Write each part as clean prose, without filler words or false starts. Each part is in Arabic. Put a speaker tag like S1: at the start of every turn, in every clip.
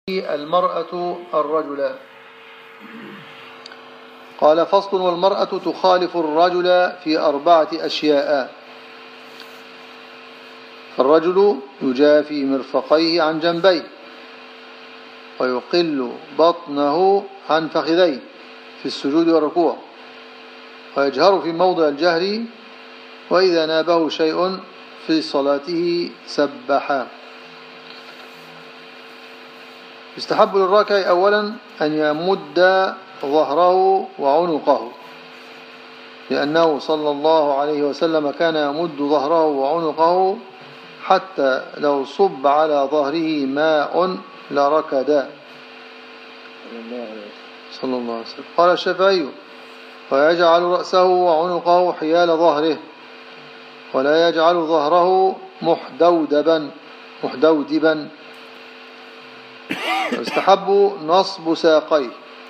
S1: المرأة الرجل. قال: فصل: والمرأة تخالف الرجل في 4 أشياء. فالرجل يجافي مرفقيه عن جنبيه، ويقل بطنه عن فخذيه في السجود والركوع، ويجهر في موضع الجهر، وإذا نابه شيء في صلاته سبح. يستحب للراكع أولا أن يمد ظهره وعنقه، لأنه صلى الله عليه وسلم كان يمد ظهره وعنقه حتى لو صب على ظهره ماء لركد صلى الله عليه وسلم. قال الشافعي: ويجعل رأسه وعنقه حيال ظهره، ولا يجعل ظهره محدودبا. ويستحب نصب ساقيه،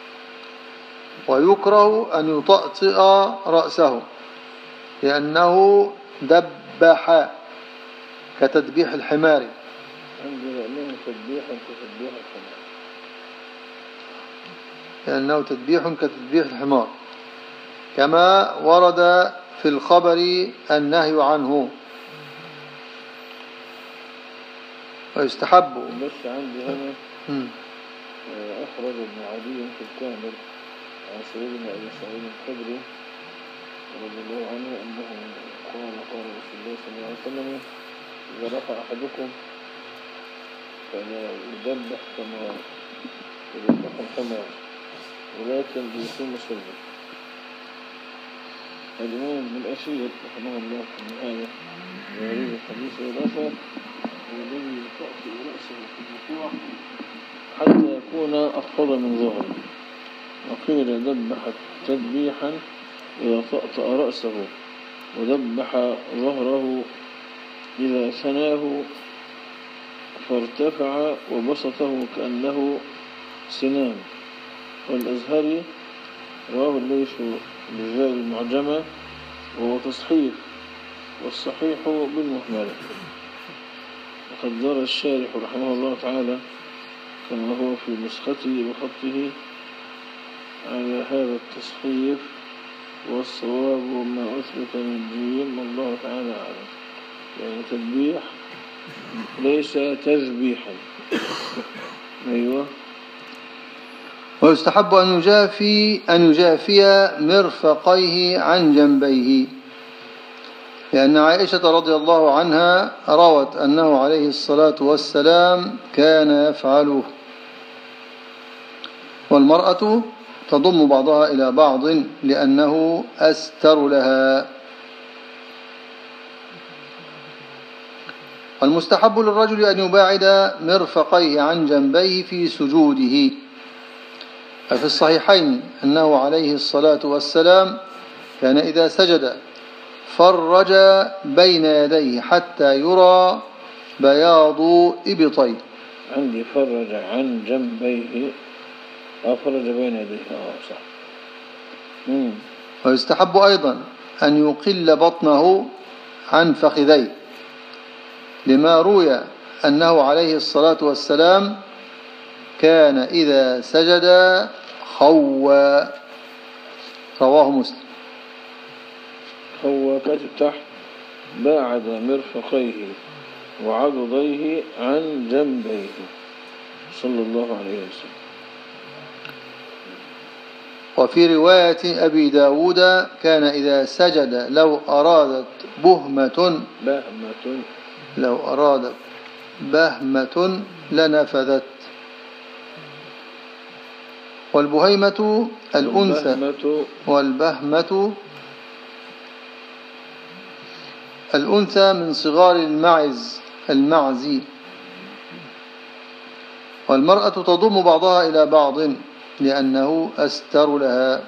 S1: ويكره أن يطأطئ رأسه، لأنه دبح كتدبيح الحمار. لأنه تدبيح كتدبيح الحمار، كما ورد في الخبر النهي عنه. ويستحب
S2: بس عندي هنا أخرج ابن عدي في الكامل عن سعيد بن أبي سعيد الخدري رضي الله عنه أنه قال رسول الله صلى الله عليه وسلم: إذا رفع أحدكم فلا يذبح كما يذبح الحمار، ولكن ليقيم صلبه. الإمام ابن الأثير رحمه الله في النهاية يريد الحديث والأثر والذي يطأطئ رأسه في الركوع حتى يكون أخفض من ظهره. وقيل: دبح تدبيحا إذا طأطأ رأسه، ودبح ظهره إذا ثناه فارتفع وبسطه كأنه سنام. والأزهري رواه الليث بالزاد المعجمة وهو تصحيف، والصحيح بالمهملة. وقد دار الشارح رحمه الله تعالى كما هو في نسخته بخطه على هذا التصحيف، والصواب ما أثبت من جيم، والله تعالى أعلم. يعني تذبيح ليس تذبيحا. أيوة.
S1: ويستحب أن يجافي مرفقيه عن جنبيه، لأن عائشة رضي الله عنها روت أنه عليه الصلاة والسلام كان يفعله. والمرأة تضم بعضها إلى بعض لأنه أستر لها. والمستحب للرجل أن يباعد مرفقيه عن جنبيه في سجوده. ففي الصحيحين أنه عليه الصلاة والسلام كان إذا سجد فرج بين يديه حتى يرى بياض إبطيه.
S2: عندي فرج عن جنبيه، أفرج بين يديه. صح.
S1: ويستحب أيضا أن يقل بطنه عن فخذيه، لما روي أنه عليه الصلاة والسلام كان إذا سجد خوى. رواه مسلم.
S2: خوى كاتب تحت: باعد مرفقيه وعضديه عن جنبيه صلى الله عليه وسلم.
S1: وفي رواية أبي داود كان إذا سجد لو أرادت بهمة لنفذت. والبهيمة الأنثى، والبهمة الأنثى من صغار المعز. والمرأة تضم بعضها إلى بعض لأنه أستر لها.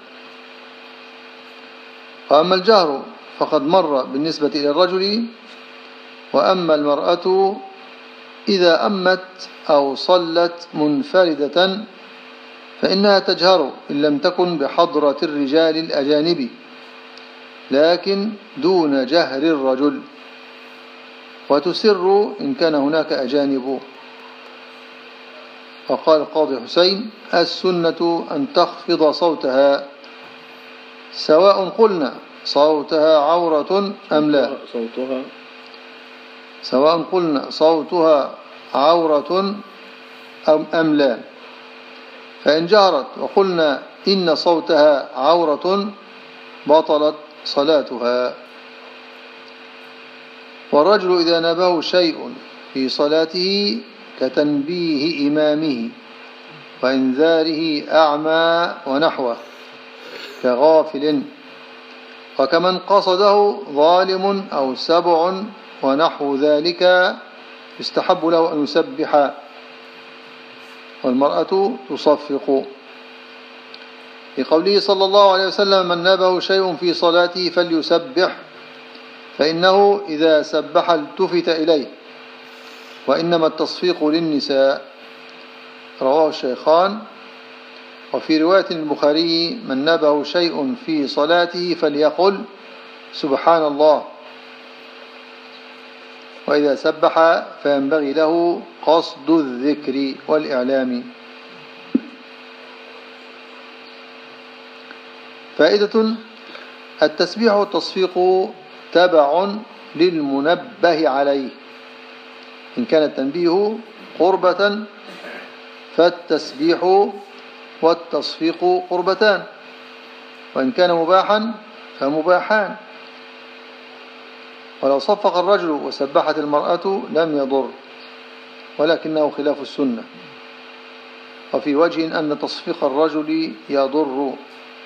S1: وأما الجهر فقد مر بالنسبة إلى الرجل. وأما المرأة إذا أمت أو صلت منفردة فإنها تجهر إن لم تكن بحضرة الرجال الأجانب، لكن دون جهر الرجل، وتسر إن كان هناك أجانب. وقال القاضي حسين: السنة أن تخفض صوتها، سواء قلنا صوتها عورة أم لا، سواء قلنا صوتها عورة أم لا. فإن جهرت وقلنا إن صوتها عورة بطلت صلاتها. والرجل إذا نبه شيء في صلاته كتنبيه إمامه وإنذاره أعمى ونحوه كغافل، وكمن قصده ظالم أو سبع ونحو ذلك، يستحب له أن يسبح، والمرأة تصفق، لقوله صلى الله عليه وسلم: من نبه شيء في صلاته فليسبح، فإنه إذا سبح التفت إليه، وإنما التصفيق للنساء. رواه الشيخان. وفي رواية البخاري: من نبه شيء في صلاته فليقل سبحان الله، وإذا سبح فينبغي له قصد الذكر والإعلام. فائدة: التسبيح والتصفيق تبع للمنبه عليه، إن كان التنبيه قربة فالتسبيح والتصفيق قربتان، وإن كان مباحا فمباحان. ولو صفق الرجل وسبحت المرأة لم يضر، ولكنه خلاف السنة. وفي وجه أن تصفيق الرجل يضر،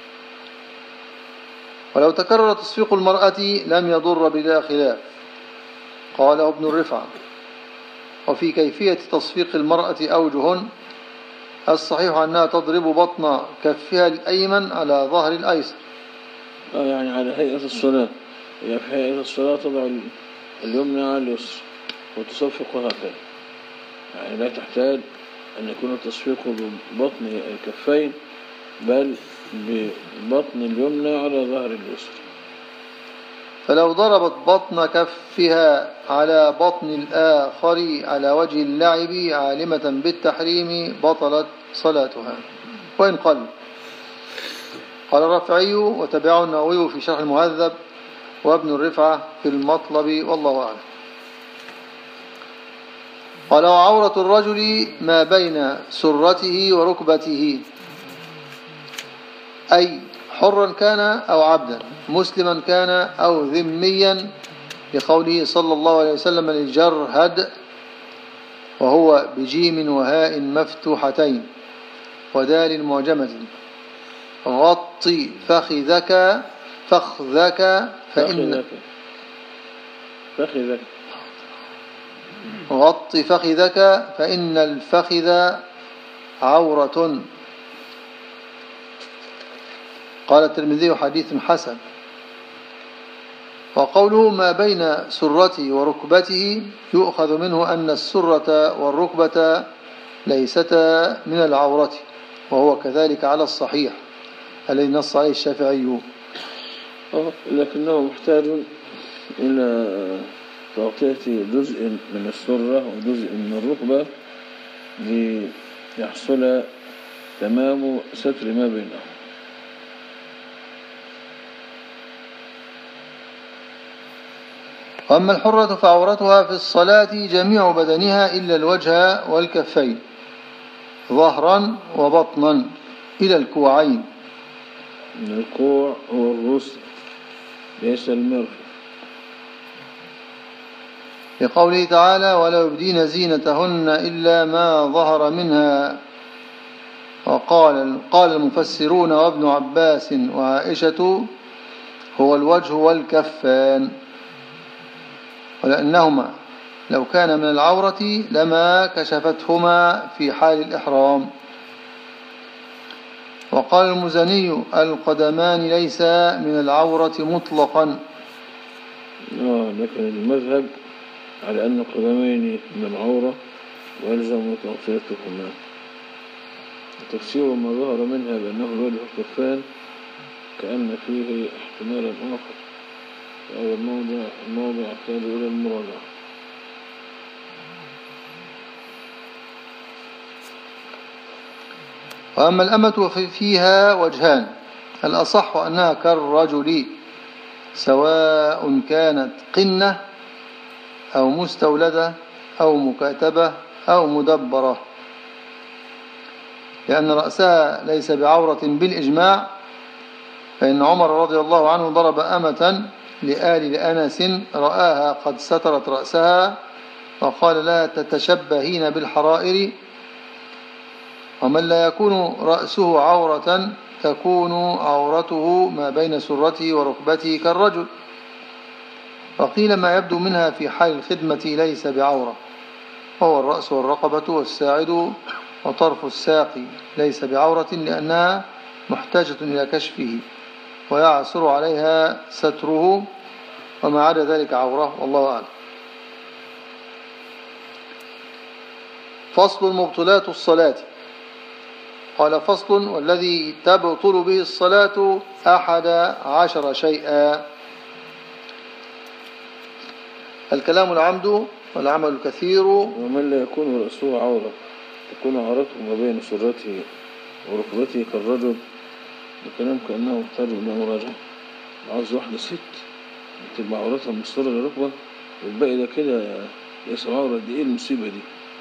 S1: ولو تكرر تصفيق المرأة لم يضر بلا خلاف، قاله ابن الرفعة. وفي كيفية تصفيق المرأة أوجه: الصحيح أنها تضرب بطن كفها الأيمن على ظهر الأيسر،
S2: يعني على هيئة الصلاة، يعني في هيئة الصلاة تضع اليمنى على اليسر وتصفق هكذا، يعني لا تحتاج أن يكون التصفيق ببطن الكفين، بل ببطن اليمنى على ظهر اليسر.
S1: فلو ضربت بطن كفها على بطن الآخر على وجه اللعب عالمة بالتحريم بطلت صلاتها وإن قل. قال الرافعي وتبعه النووي في شرح المهذب وابن الرفعة في المطلب، والله أعلم. قال: وعورة الرجل ما بين سرته وركبته، أي حرا كان أو عبدا، مسلما كان أو ذميا، لقوله صلى الله عليه وسلم للجرهد، وهو بجيم وهاء مفتوحتين ودال معجمة: غط فخذك فإن غط فخذك فإن الفخذ عورة. قال الترمذي: حديث حسن. وقوله ما بين سرته وركبته يؤخذ منه أن السرة والركبة ليستا من العورة، وهو كذلك على الصحيح الذي نص عليه الشافعي،
S2: لكنه محتاج إلى تغطية جزء من السرة وجزء من الركبة ليحصل تمام ستر ما بينهم.
S1: وأما الحرة فعورتها في الصلاة جميع بدنها إلا الوجه والكفين ظهرا وبطنا إلى الكوعين.
S2: الكوع هو الرسل ليس المرفق،
S1: لقوله تعالى: ولا يبدين زينتهن إلا ما ظهر منها. قال المفسرون وابن عباس وعائشة هو الوجه والكفان، ولأنهما لو كان من العورة لما كشفتهما في حال الإحرام. وقال المزني: القدمان ليس من العورة مطلقا.
S2: لكن المذهب على أن القدمين من العورة ويلزم تغطيتهما. تفسير ما ظهر منها بأنه الوجه والكفان كأن فيه احتمالا آخر، وهذا الموضع يحتاج إلى المراجعة.
S1: وأما الأمة فيها وجهان: الأصح أنها كالرجل سواء كانت قنة أو مستولدة أو مكاتبة أو مدبرة، لأن رأسها ليس بعورة بالإجماع، فإن عمر رضي الله عنه ضرب أمة لآل لأنس رآها قد سترت رأسها وقال لها: تتشبهين بالحرائر. ومن لا يكون رأسه عورة تكون عورته ما بين سرته وركبته كالرجل. وقيل ما يبدو منها في حال الخدمة ليس بعورة، وهو الرأس والرقبة والساعد وطرف الساق ليس بعورة، لأنها محتاجة إلى كشفه ويعسر عليها ستره، وما عدا ذلك عورة، والله أعلم. فصل مبطلات الصلاة. قال: فصل: والذي تبطل به الصلاة 11 شيئا. الكلام العمد والعمل الكثير.
S2: ومن لا يكون رأسه عورة تكون عورته ما بين سرته وركبته كالرجل. الكلام كأنه يحتاج إلى مراجعة. عاوز واحدة ست تبقى عورتها من السرة للركبة والباقي ده كده ليس عورة. دي ايه المصيبة دي؟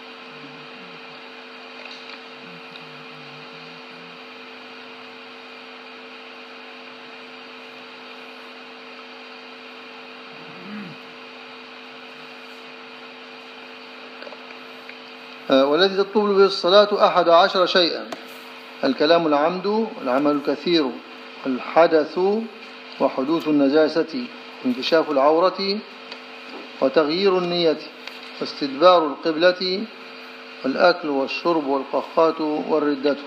S1: والذي تطلب به الصلاة 11 شيئا: الكلام العمد والعمل الكثير والحدث وحدوث النجاسة وانكشاف العورة وتغيير النية واستدبار القبلة والأكل والشرب والقخات والردة.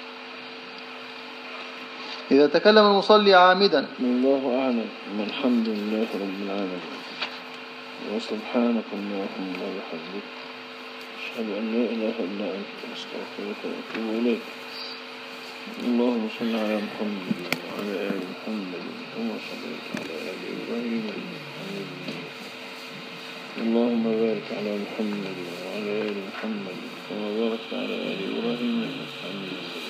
S1: إذا تكلم المصلي عامدا.
S2: الله أعلم. الحمد لله رب العالمين، وسبحانك اللهم وبحمدك، أشهد أن لا إله إلا أنت، أستغفرك وأتوب إليك. اللهم صل على محمد وعلى آل محمد كما صليت على آل إبراهيم حميد مجيد. اللهم بارك على محمد وعلى آل محمد كما باركت على آل إبراهيم حميد مجيد.